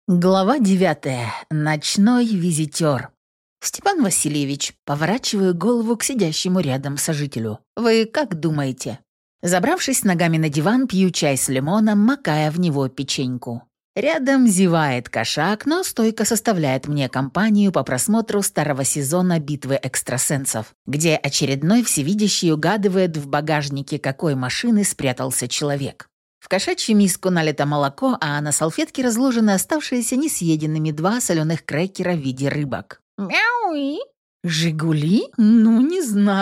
Глава 9. Ночной визитер. Степан Васильевич, поворачиваю голову к сидящему рядом сожителю. Вы как думаете? Забравшись ногами на диван, пью чай с лимоном, макая в него печеньку. Рядом зевает кошак, но стойко составляет мне компанию по просмотру старого сезона «Битвы экстрасенсов», где очередной всевидящий угадывает в багажнике какой машины спрятался человек. В кошачью миску налито молоко, а на салфетке разложены оставшиеся несъеденными 2 соленых крекера в виде рыбок. «Мяуи!» «Жигули? Ну, не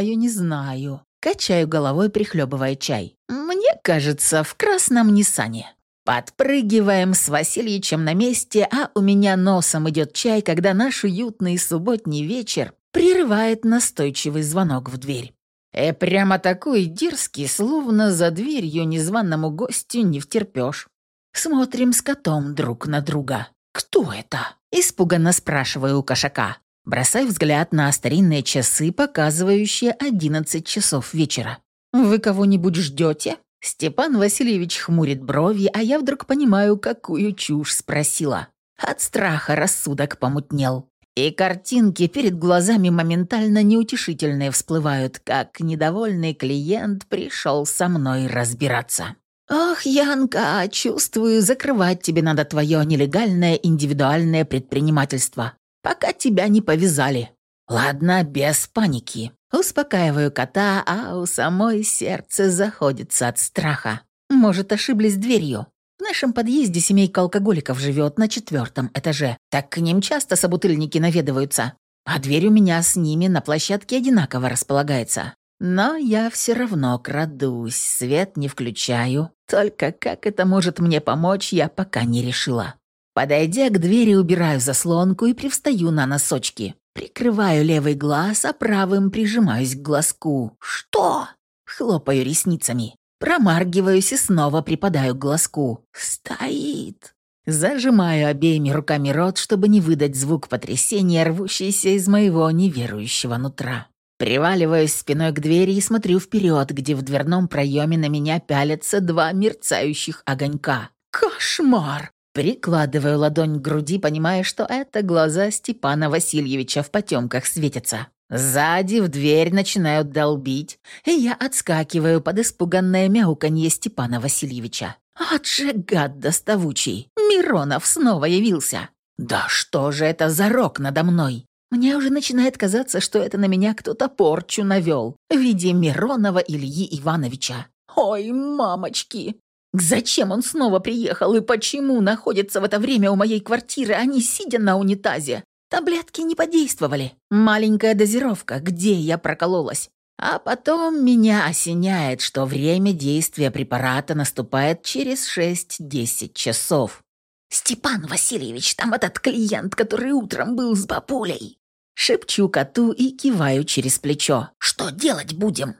знаю». Качаю головой, прихлебывая чай. «Мне кажется, в красном Ниссане». Подпрыгиваем с Васильичем на месте, а у меня носом идет чай, когда наш уютный субботний вечер прерывает настойчивый звонок в дверь. Прямо такой дерзкий, словно за дверью незваному гостю не втерпёшь. Смотрим с котом друг на друга. «Кто это?» – испуганно спрашиваю у кошака. Бросаю взгляд на старинные часы, показывающие 11 часов вечера. «Вы кого-нибудь ждете?» Степан Васильевич хмурит брови, а я вдруг понимаю, какую чушь спросила. От страха рассудок помутнел. И картинки перед глазами моментально неутешительные всплывают, как недовольный клиент пришел со мной разбираться. «Ох, Янка, чувствую, закрывать тебе надо твое нелегальное индивидуальное предпринимательство, пока тебя не повязали». Ладно, без паники. Успокаиваю кота, а у самой сердце заходится от страха. Может, ошиблись дверью? В нашем подъезде семейка алкоголиков живет на 4-м этаже. Так к ним часто собутыльники наведываются. А дверь у меня с ними на площадке одинаково располагается. Но я все равно крадусь, свет не включаю. Только как это может мне помочь, я пока не решила. Подойдя к двери, убираю заслонку и привстаю на носочки. Прикрываю левый глаз, а правым прижимаюсь к глазку. «Что?» Хлопаю ресницами. Промаргиваюсь и снова припадаю к глазку. «Стоит!» Зажимаю обеими руками рот, чтобы не выдать звук потрясения, рвущийся из моего неверующего нутра. Приваливаюсь спиной к двери и смотрю вперед, где в дверном проеме на меня пялятся 2 мерцающих огонька. «Кошмар!» Прикладываю ладонь к груди, понимая, что это глаза Степана Васильевича в потемках светятся. Сзади в дверь начинают долбить, и я отскакиваю под испуганное мяуканье Степана Васильевича. «От же гад доставучий! Миронов снова явился! Да что же это за рок надо мной? Мне уже начинает казаться, что это на меня кто-то порчу навел в виде Миронова Ильи Ивановича. Ой, мамочки! Зачем он снова приехал и почему находится в это время у моей квартиры, а не сидя на унитазе? Таблетки не подействовали. Маленькая дозировка, где я прокололась. А потом меня осеняет, что время действия препарата наступает через 6-10 часов. «Степан Васильевич, там этот клиент, который утром был с бабулей!» Шепчу коту и киваю через плечо. «Что делать будем?»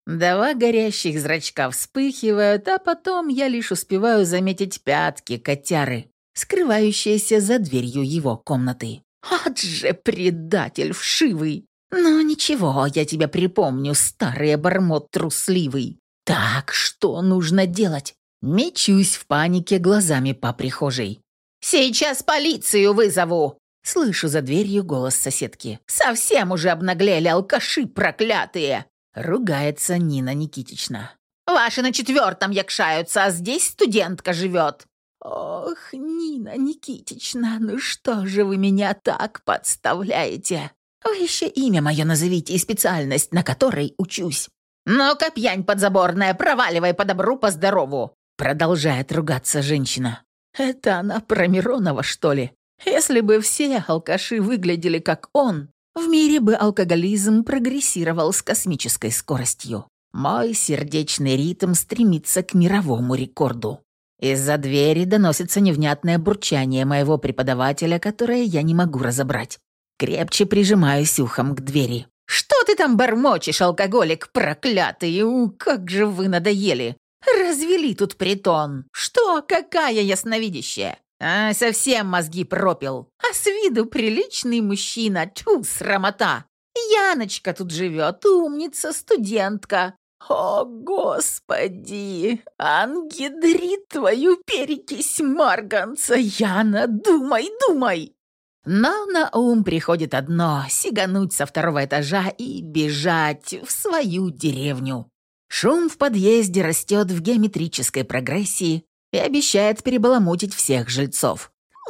2 горящих зрачка вспыхивают, а потом я лишь успеваю заметить пятки котяры, скрывающиеся за дверью его комнаты. «От же предатель вшивый! Но ничего, я тебя припомню, старый обормот трусливый. Так, что нужно делать?» Мечусь в панике глазами по прихожей. «Сейчас полицию вызову!» Слышу за дверью голос соседки. «Совсем уже обнаглели алкаши проклятые!» Ругается Нина Никитична. «Ваши на 4-м якшаются, а здесь студентка живет». «Ох, Нина Никитична, ну что же вы меня так подставляете? Вы еще имя мое назовите и специальность, на которой учусь». «Ну-ка, пьянь подзаборная, проваливай по добру, по здорову!» Продолжает ругаться женщина. «Это она про Миронова, что ли? Если бы все алкаши выглядели как он, в мире бы алкоголизм прогрессировал с космической скоростью. Мой сердечный ритм стремится к мировому рекорду». Из-за двери доносится невнятное бурчание моего преподавателя, которое я не могу разобрать. Крепче прижимаюсь ухом к двери. «Что ты там бормочешь, алкоголик проклятый? Как же вы надоели! Развели тут притон! Что, какая ясновидящая? А, совсем мозги пропил. А с виду приличный мужчина, тьфу, срамота! Яночка тут живет, умница, студентка. О, Господи! Ангидрит твою перекись марганца, Яна, думай, думай! Но на ум приходит одно — сигануть со второго этажа и бежать в свою деревню. Шум в подъезде растет в геометрической прогрессии и обещает перебаламутить всех жильцов.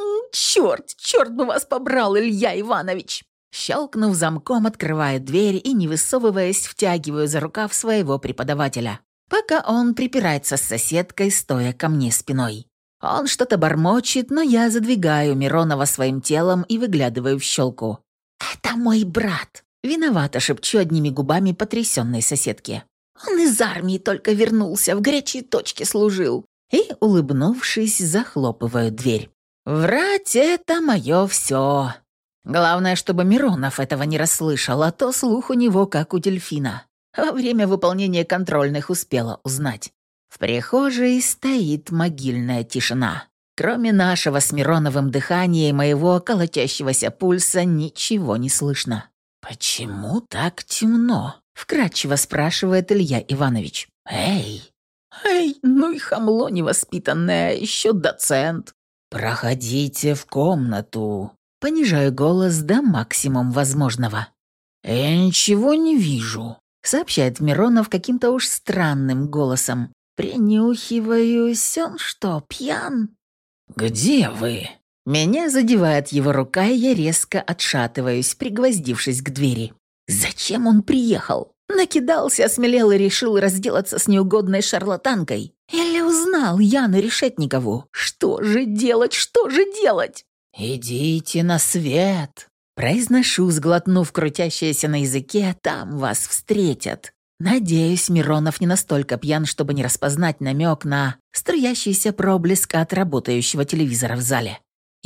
Черт бы вас побрал, Илья Иванович!» Щелкнув замком, открываю дверь и, не высовываясь, втягиваю за рукав своего преподавателя, пока он припирается с соседкой, стоя ко мне спиной. Он что-то бормочет, но я задвигаю Миронова своим телом и выглядываю в щелку. «Это мой брат!» Виновато шепчу одними губами потрясенной соседке. «Он из армии только вернулся, в горячей точке служил!» И, улыбнувшись, захлопываю дверь. Врать — это мое все. Главное, чтобы Миронов этого не расслышал, а то слух у него как у дельфина. Во время выполнения контрольных успела узнать. В прихожей стоит могильная тишина. Кроме нашего с Мироновым дыхания и моего колотящегося пульса ничего не слышно. «Почему так темно?» — вкратчиво спрашивает Илья Иванович. «Эй, ну и хамло невоспитанное, еще доцент». «Проходите в комнату». Понижаю голос до максимум возможного. «Я ничего не вижу», — сообщает Миронов каким-то уж странным голосом. Принюхиваюсь, он что, пьян? «Где вы?» Меня задевает его рука, и я резко отшатываюсь, пригвоздившись к двери. Зачем он приехал? Накидался, осмелел и решил разделаться с неугодной шарлатанкой? Или узнал Яну Решетникову? Что же делать, что же делать? «Идите на свет!» Произношу, сглотнув крутящееся на языке, там вас встретят. Надеюсь, Миронов не настолько пьян, чтобы не распознать намек на струящийся проблеск от работающего телевизора в зале.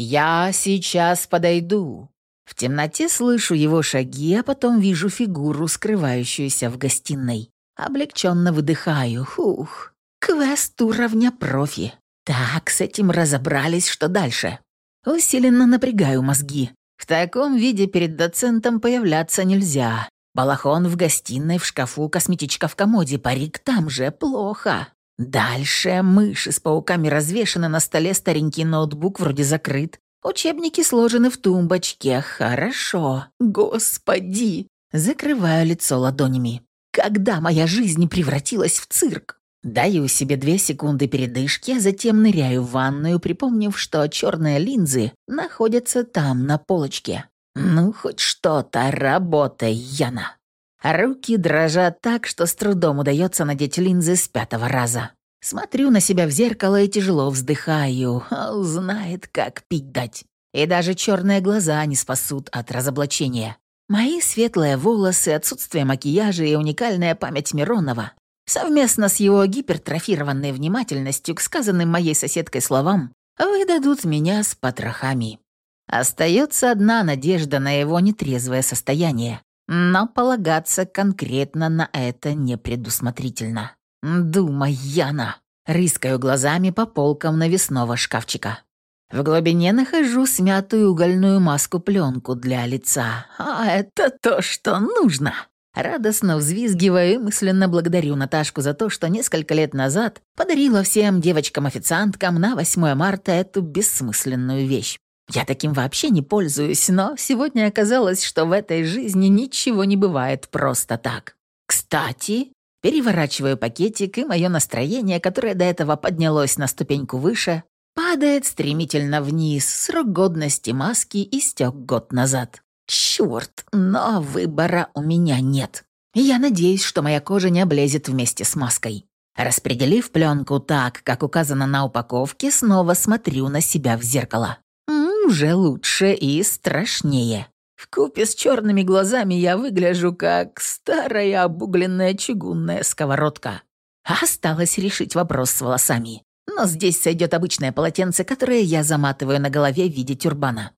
«Я сейчас подойду». В темноте слышу его шаги, а потом вижу фигуру, скрывающуюся в гостиной. Облегченно выдыхаю. Фух, квест уровня профи. Так, с этим разобрались, что дальше? Усиленно напрягаю мозги. В таком виде перед доцентом появляться нельзя. Балахон в гостиной, в шкафу, косметичка в комоде, парик там же, плохо. Дальше мыши с пауками развешаны на столе, старенький ноутбук вроде закрыт. Учебники сложены в тумбочке. Хорошо. Господи! Закрываю лицо ладонями. Когда моя жизнь превратилась в цирк? Даю себе 2 секунды передышки, а затем ныряю в ванную, припомнив, что черные линзы находятся там, на полочке. Ну, хоть что-то, работай, Яна. Руки дрожат так, что с трудом удается надеть линзы с 5-го раза. Смотрю на себя в зеркало и тяжело вздыхаю. Знает, как пить дать. И даже черные глаза не спасут от разоблачения. Мои светлые волосы, отсутствие макияжа и уникальная память Миронова совместно с его гипертрофированной внимательностью к сказанным моей соседкой словам выдадут меня с потрохами. Остается одна надежда на его нетрезвое состояние, но полагаться конкретно на это непредусмотрительно. «Думай, Яна!» Рыскаю глазами по полкам навесного шкафчика. В глубине нахожу смятую угольную маску-пленку для лица. А это то, что нужно. Радостно взвизгиваю и мысленно благодарю Наташку за то, что несколько лет назад подарила всем девочкам-официанткам на 8 марта эту бессмысленную вещь. Я таким вообще не пользуюсь, но сегодня оказалось, что в этой жизни ничего не бывает просто так. Кстати, переворачиваю пакетик, и мое настроение, которое до этого поднялось на ступеньку выше, падает стремительно вниз. Срок годности маски истек год назад. Черт, но выбора у меня нет. Я надеюсь, что моя кожа не облезет вместе с маской. Распределив пленку так, как указано на упаковке, снова смотрю на себя в зеркало. Уже лучше и страшнее. Вкупе с черными глазами я выгляжу как старая обугленная чугунная сковородка. Осталось решить вопрос с волосами. Но здесь сойдет обычное полотенце, которое я заматываю на голове в виде тюрбана.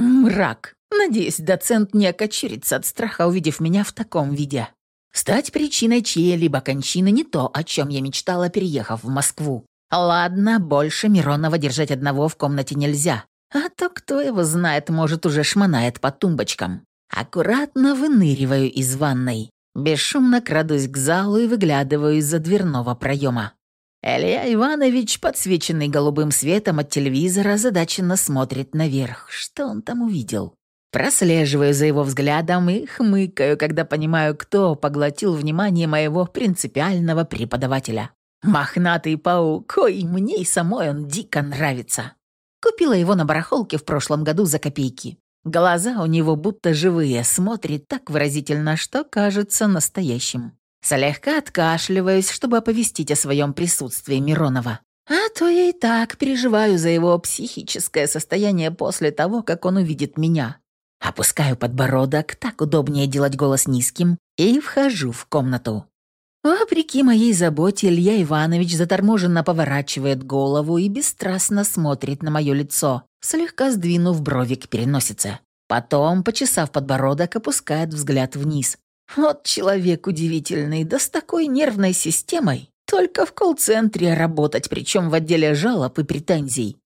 Мрак. Надеюсь, доцент не окочурится от страха, увидев меня в таком виде. Стать причиной чьей-либо кончины не то, о чем я мечтала, переехав в Москву. Ладно, больше Миронова держать одного в комнате нельзя. А то, кто его знает, может, уже шмонает по тумбочкам. Аккуратно выныриваю из ванной. Бесшумно крадусь к залу и выглядываю из-за дверного проема. Илья Иванович, подсвеченный голубым светом от телевизора, озадаченно смотрит наверх. Что он там увидел? Прослеживаю за его взглядом и хмыкаю, когда понимаю, кто поглотил внимание моего принципиального преподавателя. Мохнатый паук, ой, мне и самой он дико нравится. Купила его на барахолке в прошлом году за копейки. Глаза у него будто живые, смотрит так выразительно, что кажется настоящим. Слегка откашливаюсь, чтобы оповестить о своем присутствии Миронова. А то я и так переживаю за его психическое состояние после того, как он увидит меня. Опускаю подбородок, так удобнее делать голос низким, и вхожу в комнату. Вопреки моей заботе, Илья Иванович заторможенно поворачивает голову и бесстрастно смотрит на мое лицо, слегка сдвинув брови к переносице. Потом, почесав подбородок, опускает взгляд вниз. Вот человек удивительный, да с такой нервной системой. Только в колл-центре работать, причем в отделе жалоб и претензий.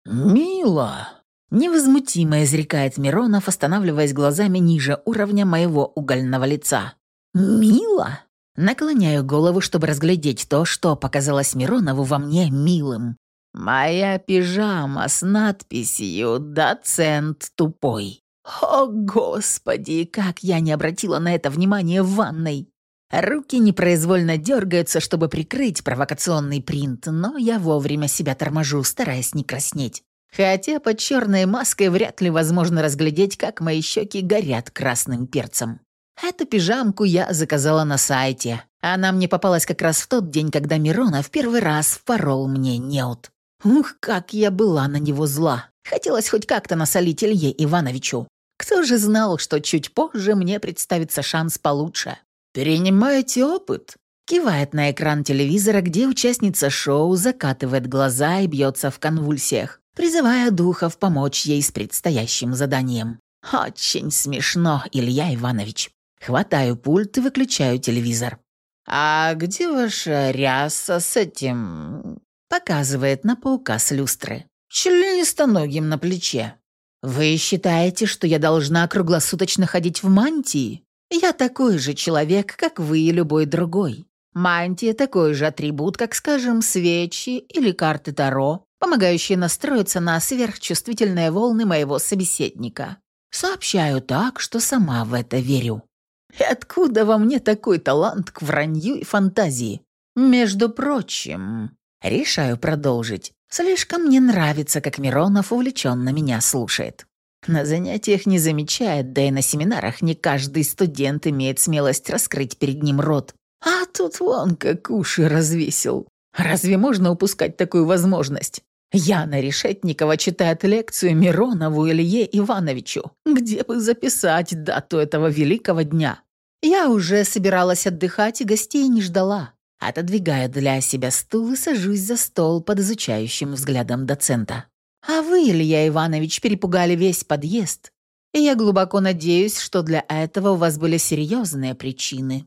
«Мило!» — невозмутимо изрекает Миронов, останавливаясь глазами ниже уровня моего угольного лица. «Мило?» Наклоняю голову, чтобы разглядеть то, что показалось Миронову во мне милым. «Моя пижама с надписью «Доцент тупой». О, Господи, как я не обратила на это внимания в ванной. Руки непроизвольно дергаются, чтобы прикрыть провокационный принт, но я вовремя себя торможу, стараясь не краснеть. Хотя под черной маской вряд ли возможно разглядеть, как мои щеки горят красным перцем. Эту пижамку я заказала на сайте. Она мне попалась как раз в тот день, когда Миронов первый раз впорол мне неуд. Ух, как я была на него зла. Хотелось хоть как-то насолить Илье Ивановичу. Кто же знал, что чуть позже мне представится шанс получше? «Перенимайте опыт», — кивает на экран телевизора, где участница шоу закатывает глаза и бьется в конвульсиях, призывая духов помочь ей с предстоящим заданием. «Очень смешно, Илья Иванович». Хватаю пульт и выключаю телевизор. «А где ваша ряса с этим?» Показывает на паука с люстры. «Членистоногим на плече». «Вы считаете, что я должна круглосуточно ходить в мантии? Я такой же человек, как вы и любой другой. Мантия – такой же атрибут, как, скажем, свечи или карты Таро, помогающие настроиться на сверхчувствительные волны моего собеседника. Сообщаю так, что сама в это верю. И откуда во мне такой талант к вранью и фантазии? Между прочим, решаю продолжить. Слишком мне нравится, как Миронов увлеченно меня слушает. На занятиях не замечает, да и на семинарах не каждый студент имеет смелость раскрыть перед ним рот. А тут вон как уши развесил. Разве можно упускать такую возможность? Яна Решетникова читает лекцию Миронову Илье Ивановичу. Где бы записать дату этого великого дня? Я уже собиралась отдыхать и гостей не ждала. Отодвигаю для себя стул и сажусь за стол под изучающим взглядом доцента. А вы, Илья Иванович, перепугали весь подъезд. И я глубоко надеюсь, что для этого у вас были серьезные причины.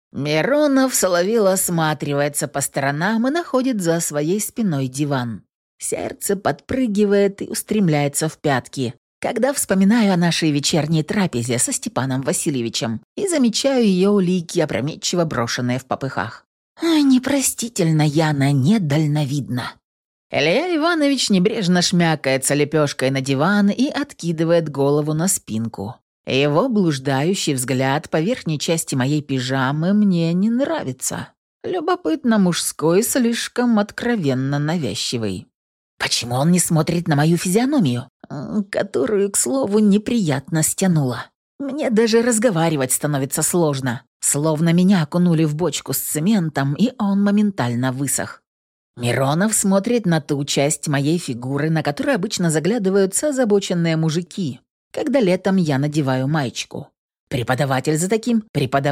Миронов соловело осматривается по сторонам и находит за своей спиной диван. Сердце подпрыгивает и устремляется в пятки, когда вспоминаю о нашей вечерней трапезе со Степаном Васильевичем и замечаю ее улики, опрометчиво брошенные в попыхах. Ой, непростительно, Яна, недальновидна. Илья Иванович небрежно шмякается лепешкой на диван и откидывает голову на спинку. Его блуждающий взгляд по верхней части моей пижамы мне не нравится. Любопытно мужской, слишком откровенно навязчивый. Почему он не смотрит на мою физиономию, которую, к слову, неприятно стянула? Мне даже разговаривать становится сложно, словно меня окунули в бочку с цементом, и он моментально высох. Миронов смотрит на ту часть моей фигуры, на которую обычно заглядываются озабоченные мужики, когда летом я надеваю маечку. Преподаватель за таким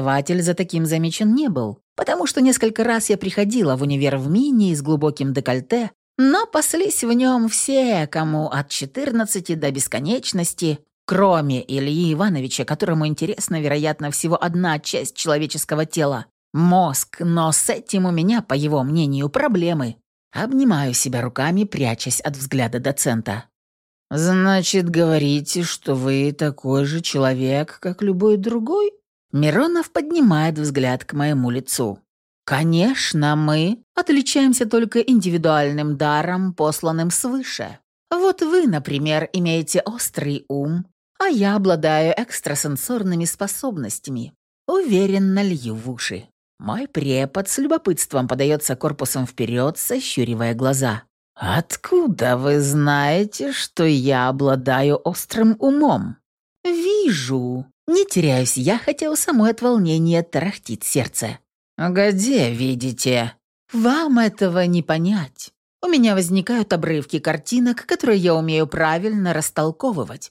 замечен не был, потому что несколько раз я приходила в универ в мини с глубоким декольте, но паслись в нем все, кому от 14 до бесконечности, кроме Ильи Ивановича, которому интересна, вероятно, всего одна часть человеческого тела – мозг, но с этим у меня, по его мнению, проблемы. Обнимаю себя руками, прячась от взгляда доцента. «Значит, говорите, что вы такой же человек, как любой другой?» Миронов поднимает взгляд к моему лицу. «Конечно, мы отличаемся только индивидуальным даром, посланным свыше. Вот вы, например, имеете острый ум, а я обладаю экстрасенсорными способностями. Уверенно лью в уши. Мой препод с любопытством подается корпусом вперед, сощуривая глаза. «Откуда вы знаете, что я обладаю острым умом?» «Вижу». Не теряюсь я, хотя у самой от волнения тарахтит сердце. «Где видите?» «Вам этого не понять. У меня возникают обрывки картинок, которые я умею правильно растолковывать».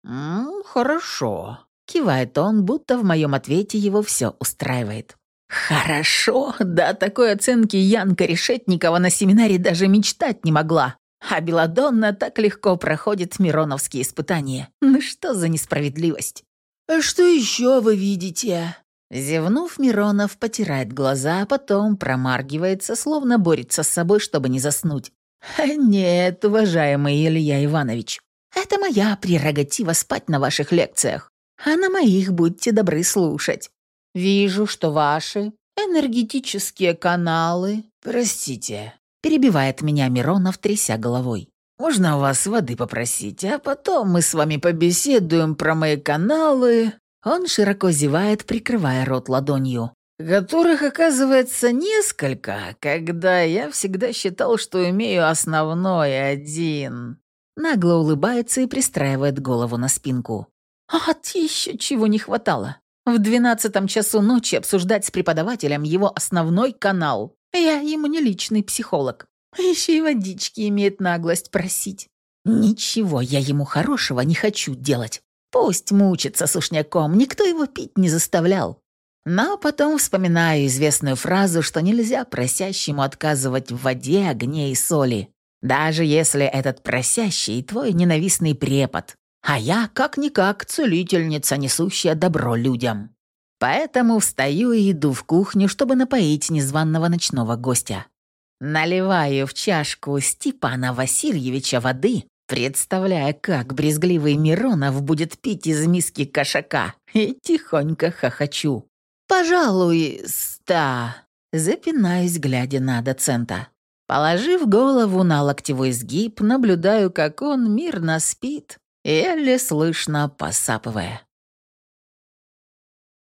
«Хорошо», — кивает он, будто в моем ответе его все устраивает. «Хорошо, да такой оценки Янка Решетникова на семинаре даже мечтать не могла. А Беладонна так легко проходит мироновские испытания. Ну что за несправедливость?» «А что еще вы видите?» Зевнув, Миронов потирает глаза, а потом промаргивается, словно борется с собой, чтобы не заснуть. «Нет, уважаемый Илья Иванович, это моя прерогатива спать на ваших лекциях, а на моих будьте добры слушать. Вижу, что ваши энергетические каналы...» «Простите», — перебивает меня Миронов, тряся головой. «Можно у вас воды попросить, а потом мы с вами побеседуем про мои каналы...» Он широко зевает, прикрывая рот ладонью. «Которых, оказывается, несколько, когда я всегда считал, что имею основной один». Нагло улыбается и пристраивает голову на спинку. «Вот еще чего не хватало. В 12 часу ночи обсуждать с преподавателем его основной канал. Я ему не личный психолог. Еще и водички имеет наглость просить. Ничего я ему хорошего не хочу делать. Пусть мучится сушняком, никто его пить не заставлял». Но потом вспоминаю известную фразу, что нельзя просящему отказывать в воде, огне и соли, даже если этот просящий твой ненавистный препод, а я, как-никак, целительница, несущая добро людям. Поэтому встаю и иду в кухню, чтобы напоить незваного ночного гостя. Наливаю в чашку Степана Васильевича воды, представляя, как брезгливый Миронов будет пить из миски кошака, и тихонько хохочу. «Пожалуй, запинаюсь, глядя на доцента. Положив голову на локтевой сгиб, наблюдаю, как он мирно спит, еле слышно посапывая.